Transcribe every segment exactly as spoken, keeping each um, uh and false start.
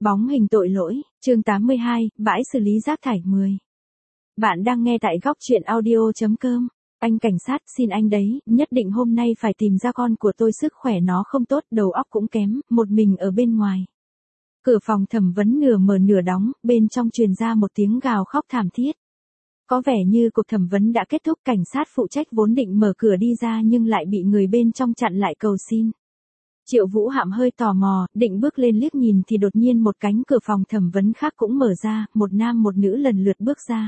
Bóng hình tội lỗi, chương tám mươi hai, bãi xử lý rác thải mười. Bạn đang nghe tại góc truyện audio chấm com. Anh cảnh sát, xin anh đấy, nhất định hôm nay phải tìm ra con của tôi, sức khỏe nó không tốt, đầu óc cũng kém, một mình ở bên ngoài. Cửa phòng thẩm vấn nửa mở nửa đóng, bên trong truyền ra một tiếng gào khóc thảm thiết. Có vẻ như cuộc thẩm vấn đã kết thúc, cảnh sát phụ trách vốn định mở cửa đi ra nhưng lại bị người bên trong chặn lại cầu xin. Triệu Vũ Hạm hơi tò mò, định bước lên liếc nhìn thì đột nhiên một cánh cửa phòng thẩm vấn khác cũng mở ra, một nam một nữ lần lượt bước ra.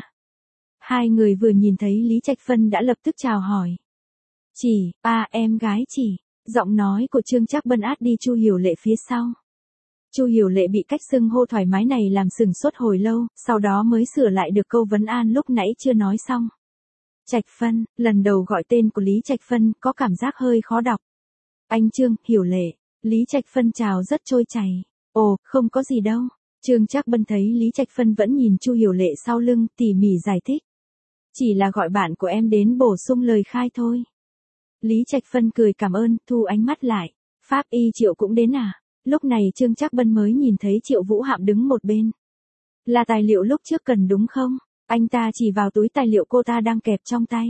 Hai người vừa nhìn thấy Lý Trạch Phân đã lập tức chào hỏi. Chỉ, à em gái Chỉ, giọng nói của Trương Trác Bân át đi Chu Hiểu Lệ phía sau. Chu Hiểu Lệ bị cách xưng hô thoải mái này làm sừng sốt hồi lâu, sau đó mới sửa lại được câu vấn an lúc nãy chưa nói xong. Trạch Phân, lần đầu gọi tên của Lý Trạch Phân có cảm giác hơi khó đọc. Anh Trương, Hiểu Lệ, Lý Trạch Phân chào rất trôi chảy. Ồ, không có gì đâu. Trương Trác Bân thấy Lý Trạch Phân vẫn nhìn Chu Hiểu Lệ sau lưng, tỉ mỉ giải thích. Chỉ là gọi bạn của em đến bổ sung lời khai thôi. Lý Trạch Phân cười cảm ơn, thu ánh mắt lại. Pháp y Triệu cũng đến à? Lúc này Trương Trác Bân mới nhìn thấy Triệu Vũ Hạm đứng một bên. Là tài liệu lúc trước cần đúng không? Anh ta chỉ vào túi tài liệu cô ta đang kẹp trong tay.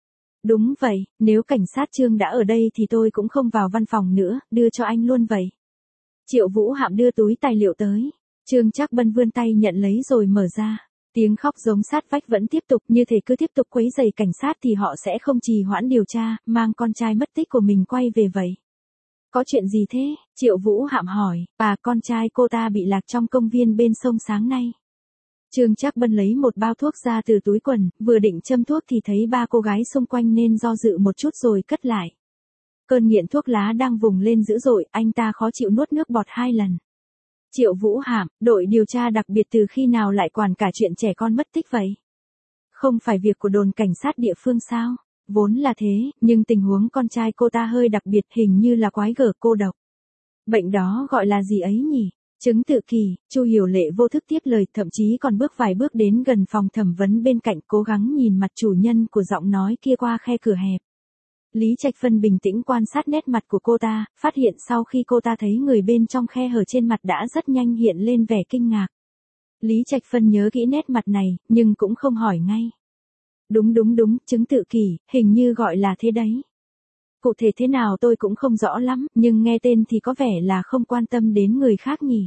Đúng vậy, nếu cảnh sát Trương đã ở đây thì tôi cũng không vào văn phòng nữa, đưa cho anh luôn vậy. Triệu Vũ Hạm đưa túi tài liệu tới. Trương Trác Bân vươn tay nhận lấy rồi mở ra. Tiếng khóc giống sát vách vẫn tiếp tục, như thể cứ tiếp tục quấy rầy cảnh sát thì họ sẽ không trì hoãn điều tra, mang con trai mất tích của mình quay về vậy. Có chuyện gì thế? Triệu Vũ Hạm hỏi, bà con trai cô ta bị lạc trong công viên bên sông sáng nay. Trương Trác Bân lấy một bao thuốc ra từ túi quần, vừa định châm thuốc thì thấy ba cô gái xung quanh nên do dự một chút rồi cất lại. Cơn nghiện thuốc lá đang vùng lên dữ dội, anh ta khó chịu nuốt nước bọt hai lần. Triệu Vũ Hạm, đội điều tra đặc biệt từ khi nào lại quản cả chuyện trẻ con mất tích vậy? Không phải việc của đồn cảnh sát địa phương sao? Vốn là thế, nhưng tình huống con trai cô ta hơi đặc biệt, hình như là quái gở cô độc. Bệnh đó gọi là gì ấy nhỉ? Chứng tự kỷ. Chu Hiểu Lệ vô thức tiếp lời, thậm chí còn bước vài bước đến gần phòng thẩm vấn bên cạnh, cố gắng nhìn mặt chủ nhân của giọng nói kia qua khe cửa hẹp. Lý Trạch Phân bình tĩnh quan sát nét mặt của cô ta, phát hiện sau khi cô ta thấy người bên trong khe hở trên mặt đã rất nhanh hiện lên vẻ kinh ngạc. Lý Trạch Phân nhớ kỹ nét mặt này, nhưng cũng không hỏi ngay. Đúng đúng đúng, chứng tự kỷ, hình như gọi là thế đấy. Cụ thể thế nào tôi cũng không rõ lắm, nhưng nghe tên thì có vẻ là không quan tâm đến người khác nhỉ.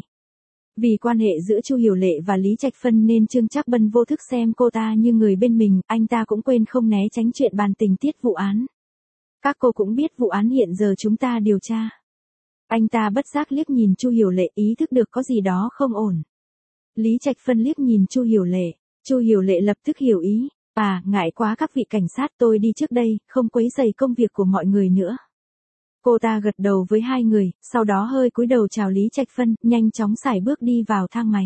Vì quan hệ giữa Chu Hiểu Lệ và Lý Trạch Phân nên Trương Trác Bân vô thức xem cô ta như người bên mình, anh ta cũng quên không né tránh chuyện bàn tình tiết vụ án. Các cô cũng biết vụ án hiện giờ chúng ta điều tra. Anh ta bất giác liếc nhìn Chu Hiểu Lệ, ý thức được có gì đó không ổn. Lý Trạch Phân liếc nhìn Chu Hiểu Lệ, Chu Hiểu Lệ lập tức hiểu ý. À, ngại quá các vị cảnh sát, tôi đi trước đây, không quấy rầy công việc của mọi người nữa. Cô ta gật đầu với hai người, sau đó hơi cúi đầu chào Lý Trạch Phân, nhanh chóng sải bước đi vào thang máy.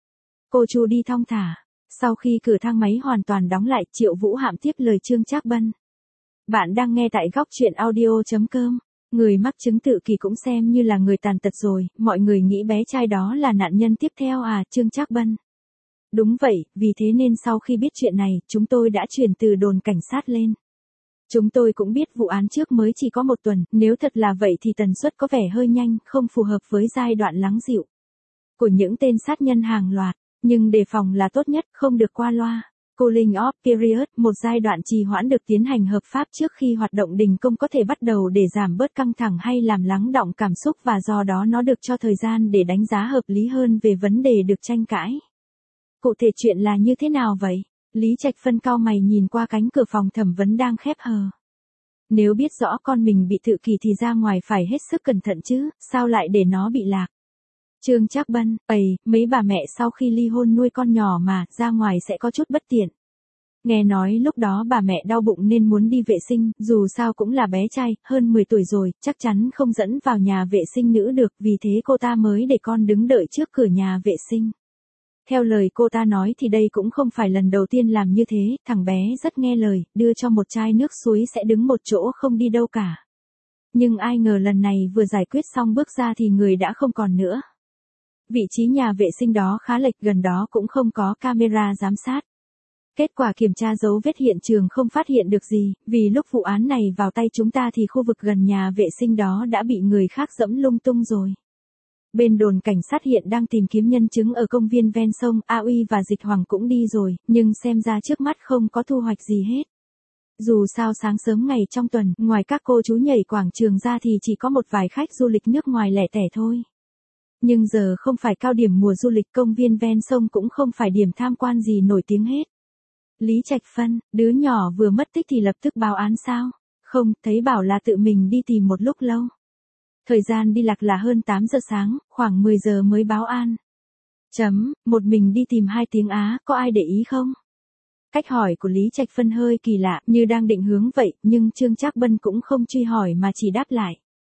Cô Chu đi thong thả. Sau khi cửa thang máy hoàn toàn đóng lại, Triệu Vũ Hạm tiếp lời Trương Trác Bân. Bạn đang nghe tại góc truyện audio chấm com. Người mắc chứng tự kỷ cũng xem như là người tàn tật rồi, mọi người nghĩ bé trai đó là nạn nhân tiếp theo à, Trương Trác Bân. Đúng vậy, vì thế nên sau khi biết chuyện này, chúng tôi đã chuyển từ đồn cảnh sát lên. Chúng tôi cũng biết vụ án trước mới chỉ có một tuần, nếu thật là vậy thì tần suất có vẻ hơi nhanh, không phù hợp với giai đoạn lắng dịu của những tên sát nhân hàng loạt, nhưng đề phòng là tốt nhất, không được qua loa. Cooling off period, một giai đoạn trì hoãn được tiến hành hợp pháp trước khi hoạt động đình công có thể bắt đầu để giảm bớt căng thẳng hay làm lắng đọng cảm xúc, và do đó nó được cho thời gian để đánh giá hợp lý hơn về vấn đề được tranh cãi. Cụ thể chuyện là như thế nào vậy? Lý Trạch Phân cau mày nhìn qua cánh cửa phòng thẩm vấn đang khép hờ. Nếu biết rõ con mình bị tự kỷ thì ra ngoài phải hết sức cẩn thận chứ, sao lại để nó bị lạc? Trương Trác Bân, ầy, mấy bà mẹ sau khi ly hôn nuôi con nhỏ mà, ra ngoài sẽ có chút bất tiện. Nghe nói lúc đó bà mẹ đau bụng nên muốn đi vệ sinh, dù sao cũng là bé trai, hơn mười tuổi rồi, chắc chắn không dẫn vào nhà vệ sinh nữ được, vì thế cô ta mới để con đứng đợi trước cửa nhà vệ sinh. Theo lời cô ta nói thì đây cũng không phải lần đầu tiên làm như thế, thằng bé rất nghe lời, đưa cho một chai nước suối sẽ đứng một chỗ không đi đâu cả. Nhưng ai ngờ lần này vừa giải quyết xong bước ra thì người đã không còn nữa. Vị trí nhà vệ sinh đó khá lệch, gần đó cũng không có camera giám sát. Kết quả kiểm tra dấu vết hiện trường không phát hiện được gì, vì lúc vụ án này vào tay chúng ta thì khu vực gần nhà vệ sinh đó đã bị người khác dẫm lung tung rồi. Bên đồn cảnh sát hiện đang tìm kiếm nhân chứng ở công viên ven sông, A Uy và Dịch Hoàng cũng đi rồi, nhưng xem ra trước mắt không có thu hoạch gì hết. Dù sao sáng sớm ngày trong tuần, ngoài các cô chú nhảy quảng trường ra thì chỉ có một vài khách du lịch nước ngoài lẻ tẻ thôi. Nhưng giờ không phải cao điểm mùa du lịch, công viên ven sông cũng không phải điểm tham quan gì nổi tiếng hết. Lý Trạch Phân, đứa nhỏ vừa mất tích thì lập tức báo án sao? Không, thấy bảo là tự mình đi tìm một lúc lâu. Thời gian đi lạc là hơn tám giờ sáng, khoảng mười giờ mới báo an. Chấm, một mình đi tìm hai tiếng Á, có ai để ý không? Cách hỏi của Lý Trạch Phân hơi kỳ lạ, như đang định hướng vậy, nhưng Trương Trác Bân cũng không truy hỏi mà chỉ đáp lại.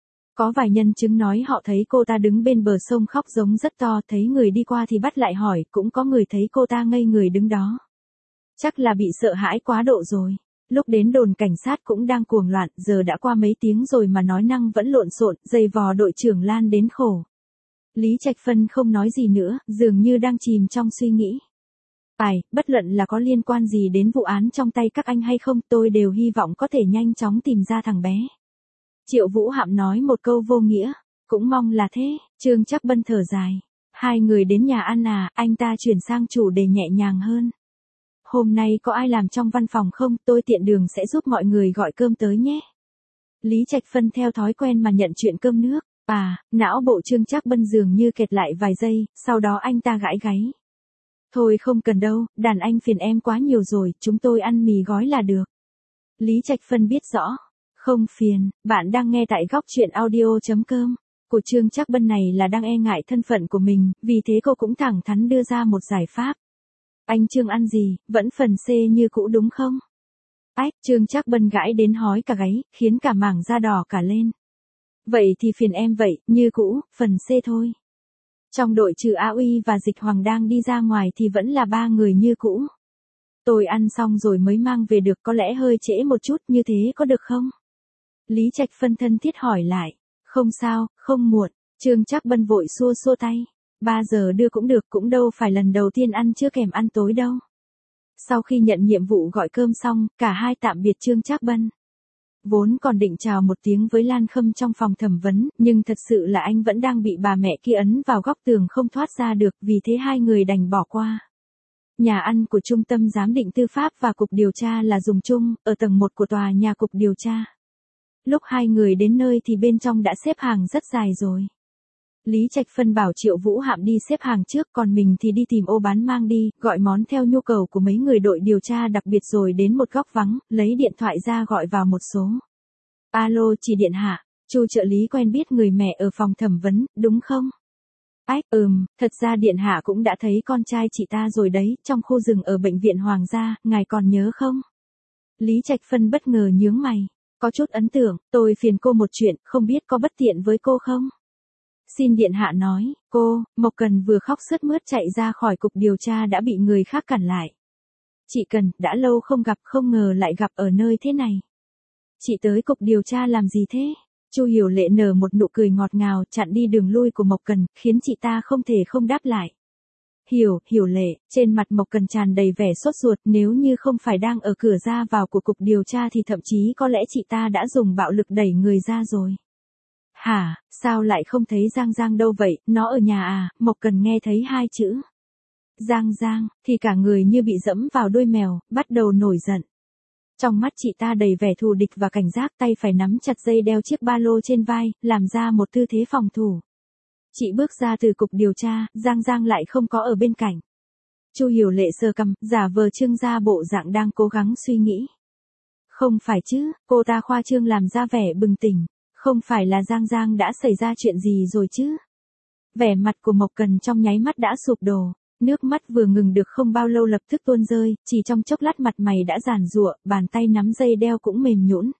Có vài nhân chứng nói họ thấy cô ta đứng bên bờ sông khóc giống rất to, thấy người đi qua thì bắt lại hỏi, cũng có người thấy cô ta ngây người đứng đó. Chắc là bị sợ hãi quá độ rồi. Lúc đến đồn cảnh sát cũng đang cuồng loạn, giờ đã qua mấy tiếng rồi mà nói năng vẫn lộn xộn, dày vò đội trưởng Lan đến khổ. Lý Trạch Phân không nói gì nữa, dường như đang chìm trong suy nghĩ. Ai, bất luận là có liên quan gì đến vụ án trong tay các anh hay không, tôi đều hy vọng có thể nhanh chóng tìm ra thằng bé. Triệu Vũ Hạm nói một câu vô nghĩa, cũng mong là thế. Trương Trác Bân thở dài. Hai người đến nhà ăn à, anh ta chuyển sang chủ đề nhẹ nhàng hơn. Hôm nay có ai làm trong văn phòng không, tôi tiện đường sẽ giúp mọi người gọi cơm tới nhé. Lý Trạch Phân theo thói quen mà nhận chuyện cơm nước. À, não bộ Trương Trác Bân dường như kẹt lại vài giây, sau đó anh ta gãi gáy. Thôi không cần đâu, đàn anh phiền em quá nhiều rồi, chúng tôi ăn mì gói là được. Lý Trạch Phân biết rõ. Không phiền, bạn đang nghe tại góc truyện audio chấm com. Của Trương Trác Bân này là đang e ngại thân phận của mình, vì thế cô cũng thẳng thắn đưa ra một giải pháp. Anh Trương ăn gì, vẫn phần C như cũ đúng không? Ách, Trương Trác Bân gãi đến hói cả gáy, khiến cả mảng da đỏ cả lên. Vậy thì phiền em vậy, như cũ, phần C thôi. Trong đội trừ A Uy và Dịch Hoàng đang đi ra ngoài thì vẫn là ba người như cũ. Tôi ăn xong rồi mới mang về được, có lẽ hơi trễ một chút, như thế có được không? Lý Trạch Phân thân thiết hỏi lại. Không sao, không muộn. Trương Trác Bân vội xua xua tay. Ba giờ đưa cũng được, cũng đâu phải lần đầu tiên ăn trưa kèm ăn tối đâu. Sau khi nhận nhiệm vụ gọi cơm xong, cả hai tạm biệt Trương Trác Bân. Vốn còn định chào một tiếng với Lan Khâm trong phòng thẩm vấn, nhưng thật sự là anh vẫn đang bị bà mẹ kia ấn vào góc tường không thoát ra được, vì thế hai người đành bỏ qua. Nhà ăn của Trung tâm Giám định Tư pháp và Cục Điều tra là dùng chung, ở tầng một của tòa nhà Cục Điều tra. Lúc hai người đến nơi thì bên trong đã xếp hàng rất dài rồi. Lý Trạch Phân bảo Triệu Vũ Hạm đi xếp hàng trước, còn mình thì đi tìm ô bán mang đi, gọi món theo nhu cầu của mấy người đội điều tra đặc biệt, rồi đến một góc vắng, lấy điện thoại ra gọi vào một số. Alo, chị Điện Hạ, Chu trợ lý quen biết người mẹ ở phòng thẩm vấn, đúng không? Ách, ừm, thật ra Điện Hạ cũng đã thấy con trai chị ta rồi đấy, trong khu rừng ở bệnh viện Hoàng gia, ngài còn nhớ không? Lý Trạch Phân bất ngờ nhướng mày. Có chút ấn tượng, tôi phiền cô một chuyện, không biết có bất tiện với cô không? Xin Điện Hạ nói, cô, Mộc Cần vừa khóc sướt mướt chạy ra khỏi cục điều tra đã bị người khác cản lại. Chị Cần, đã lâu không gặp, không ngờ lại gặp ở nơi thế này. Chị tới cục điều tra làm gì thế? Chu Hiểu Lệ nở một nụ cười ngọt ngào, chặn đi đường lui của Mộc Cần, khiến chị ta không thể không đáp lại. Hiểu, Hiểu Lệ, trên mặt Mộc Cần tràn đầy vẻ sốt ruột, nếu như không phải đang ở cửa ra vào của cục điều tra thì thậm chí có lẽ chị ta đã dùng bạo lực đẩy người ra rồi. Hả, sao lại không thấy Giang Giang đâu vậy, nó ở nhà à? Mộc Cần nghe thấy hai chữ Giang Giang, thì cả người như bị dẫm vào đuôi mèo, bắt đầu nổi giận. Trong mắt chị ta đầy vẻ thù địch và cảnh giác, tay phải nắm chặt dây đeo chiếc ba lô trên vai, làm ra một tư thế phòng thủ. Chị bước ra từ cục điều tra, Giang Giang lại không có ở bên cạnh. Chu Hiểu Lệ sờ cằm, giả vờ trưng ra bộ dạng đang cố gắng suy nghĩ. Không phải chứ, cô ta khoa trương làm ra vẻ bừng tỉnh. Không phải là Giang Giang đã xảy ra chuyện gì rồi chứ? Vẻ mặt của Mộc Cần trong nháy mắt đã sụp đổ, nước mắt vừa ngừng được không bao lâu lập tức tuôn rơi, chỉ trong chốc lát mặt mày đã giàn giụa, bàn tay nắm dây đeo cũng mềm nhũn.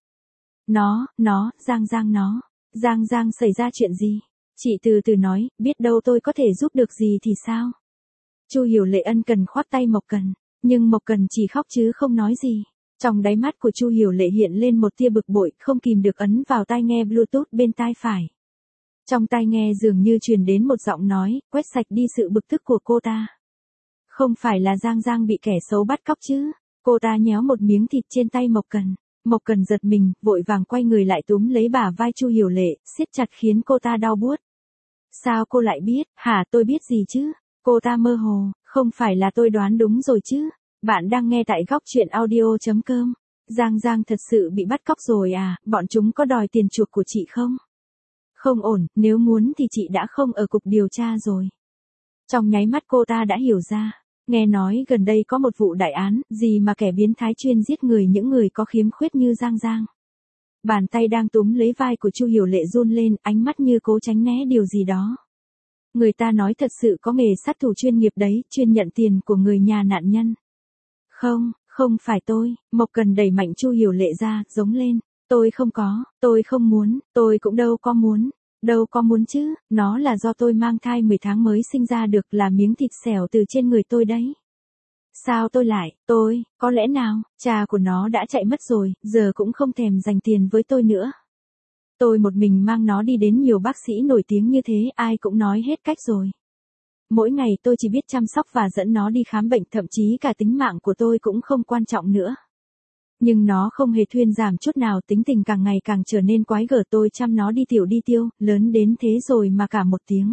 Nó, nó, Giang Giang nó, Giang Giang xảy ra chuyện gì? Chị từ từ nói, biết đâu tôi có thể giúp được gì thì sao? Chu Hiểu Lệ ân cần khoác tay Mộc Cần, nhưng Mộc Cần chỉ khóc chứ không nói gì. Trong đáy mắt của Chu Hiểu Lệ hiện lên một tia bực bội, không kìm được ấn vào tai nghe Bluetooth bên tai phải. Trong tai nghe dường như truyền đến một giọng nói, quét sạch đi sự bực tức của cô ta. Không phải là Giang Giang bị kẻ xấu bắt cóc chứ? Cô ta nhéo một miếng thịt trên tay Mộc Cần. Mộc Cần giật mình, vội vàng quay người lại túm lấy bả vai Chu Hiểu Lệ, siết chặt khiến cô ta đau buốt. Sao cô lại biết, hả tôi biết gì chứ? Cô ta mơ hồ, không phải là tôi đoán đúng rồi chứ? Bạn đang nghe tại góc chuyện audio.com. Giang Giang thật sự bị bắt cóc rồi à, bọn chúng có đòi tiền chuộc của chị không? Không ổn, nếu muốn thì chị đã không ở cục điều tra rồi. Trong nháy mắt cô ta đã hiểu ra. Nghe nói gần đây có một vụ đại án, gì mà kẻ biến thái chuyên giết người những người có khiếm khuyết như Giang Giang. Bàn tay đang túm lấy vai của Chu Hiểu Lệ run lên, ánh mắt như cố tránh né điều gì đó. Người ta nói thật sự có nghề sát thủ chuyên nghiệp đấy, chuyên nhận tiền của người nhà nạn nhân. Không, không phải tôi, Mộc Cần đẩy mạnh Chu Hiểu Lệ ra, giống lên. Tôi không có, tôi không muốn, tôi cũng đâu có muốn. Đâu có muốn chứ, nó là do tôi mang thai mười tháng mới sinh ra được, là miếng thịt xẻo từ trên người tôi đấy. Sao tôi lại, tôi, có lẽ nào, cha của nó đã chạy mất rồi, giờ cũng không thèm dành tiền với tôi nữa. Tôi một mình mang nó đi đến nhiều bác sĩ nổi tiếng như thế, ai cũng nói hết cách rồi. Mỗi ngày tôi chỉ biết chăm sóc và dẫn nó đi khám bệnh, thậm chí cả tính mạng của tôi cũng không quan trọng nữa. Nhưng nó không hề thuyên giảm chút nào, tính tình càng ngày càng trở nên quái gở, tôi chăm nó đi tiểu đi tiêu, lớn đến thế rồi mà cả một tiếng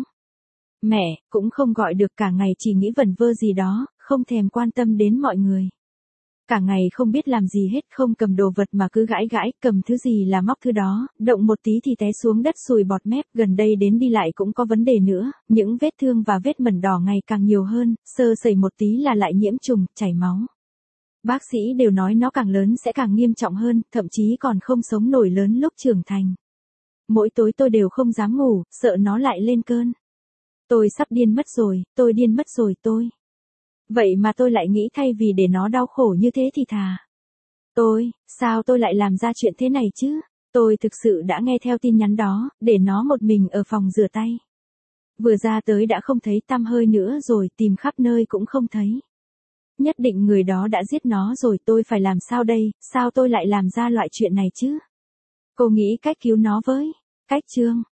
mẹ cũng không gọi được, cả ngày chỉ nghĩ vẩn vơ gì đó, không thèm quan tâm đến mọi người. Cả ngày không biết làm gì hết, không cầm đồ vật mà cứ gãi gãi, cầm thứ gì là móc thứ đó, động một tí thì té xuống đất sùi bọt mép, gần đây đến đi lại cũng có vấn đề nữa, những vết thương và vết mẩn đỏ ngày càng nhiều hơn, sơ sẩy một tí là lại nhiễm trùng, chảy máu. Bác sĩ đều nói nó càng lớn sẽ càng nghiêm trọng hơn, thậm chí còn không sống nổi lớn lúc trưởng thành. Mỗi tối tôi đều không dám ngủ, sợ nó lại lên cơn. Tôi sắp điên mất rồi, tôi điên mất rồi tôi. Vậy mà tôi lại nghĩ thay vì để nó đau khổ như thế thì thà. Tôi, sao tôi lại làm ra chuyện thế này chứ? Tôi thực sự đã nghe theo tin nhắn đó, để nó một mình ở phòng rửa tay. Vừa ra tới đã không thấy tăm hơi nữa rồi, tìm khắp nơi cũng không thấy. Nhất định người đó đã giết nó rồi, tôi phải làm sao đây, sao tôi lại làm ra loại chuyện này chứ? Cô nghĩ cách cứu nó với. Cách chương.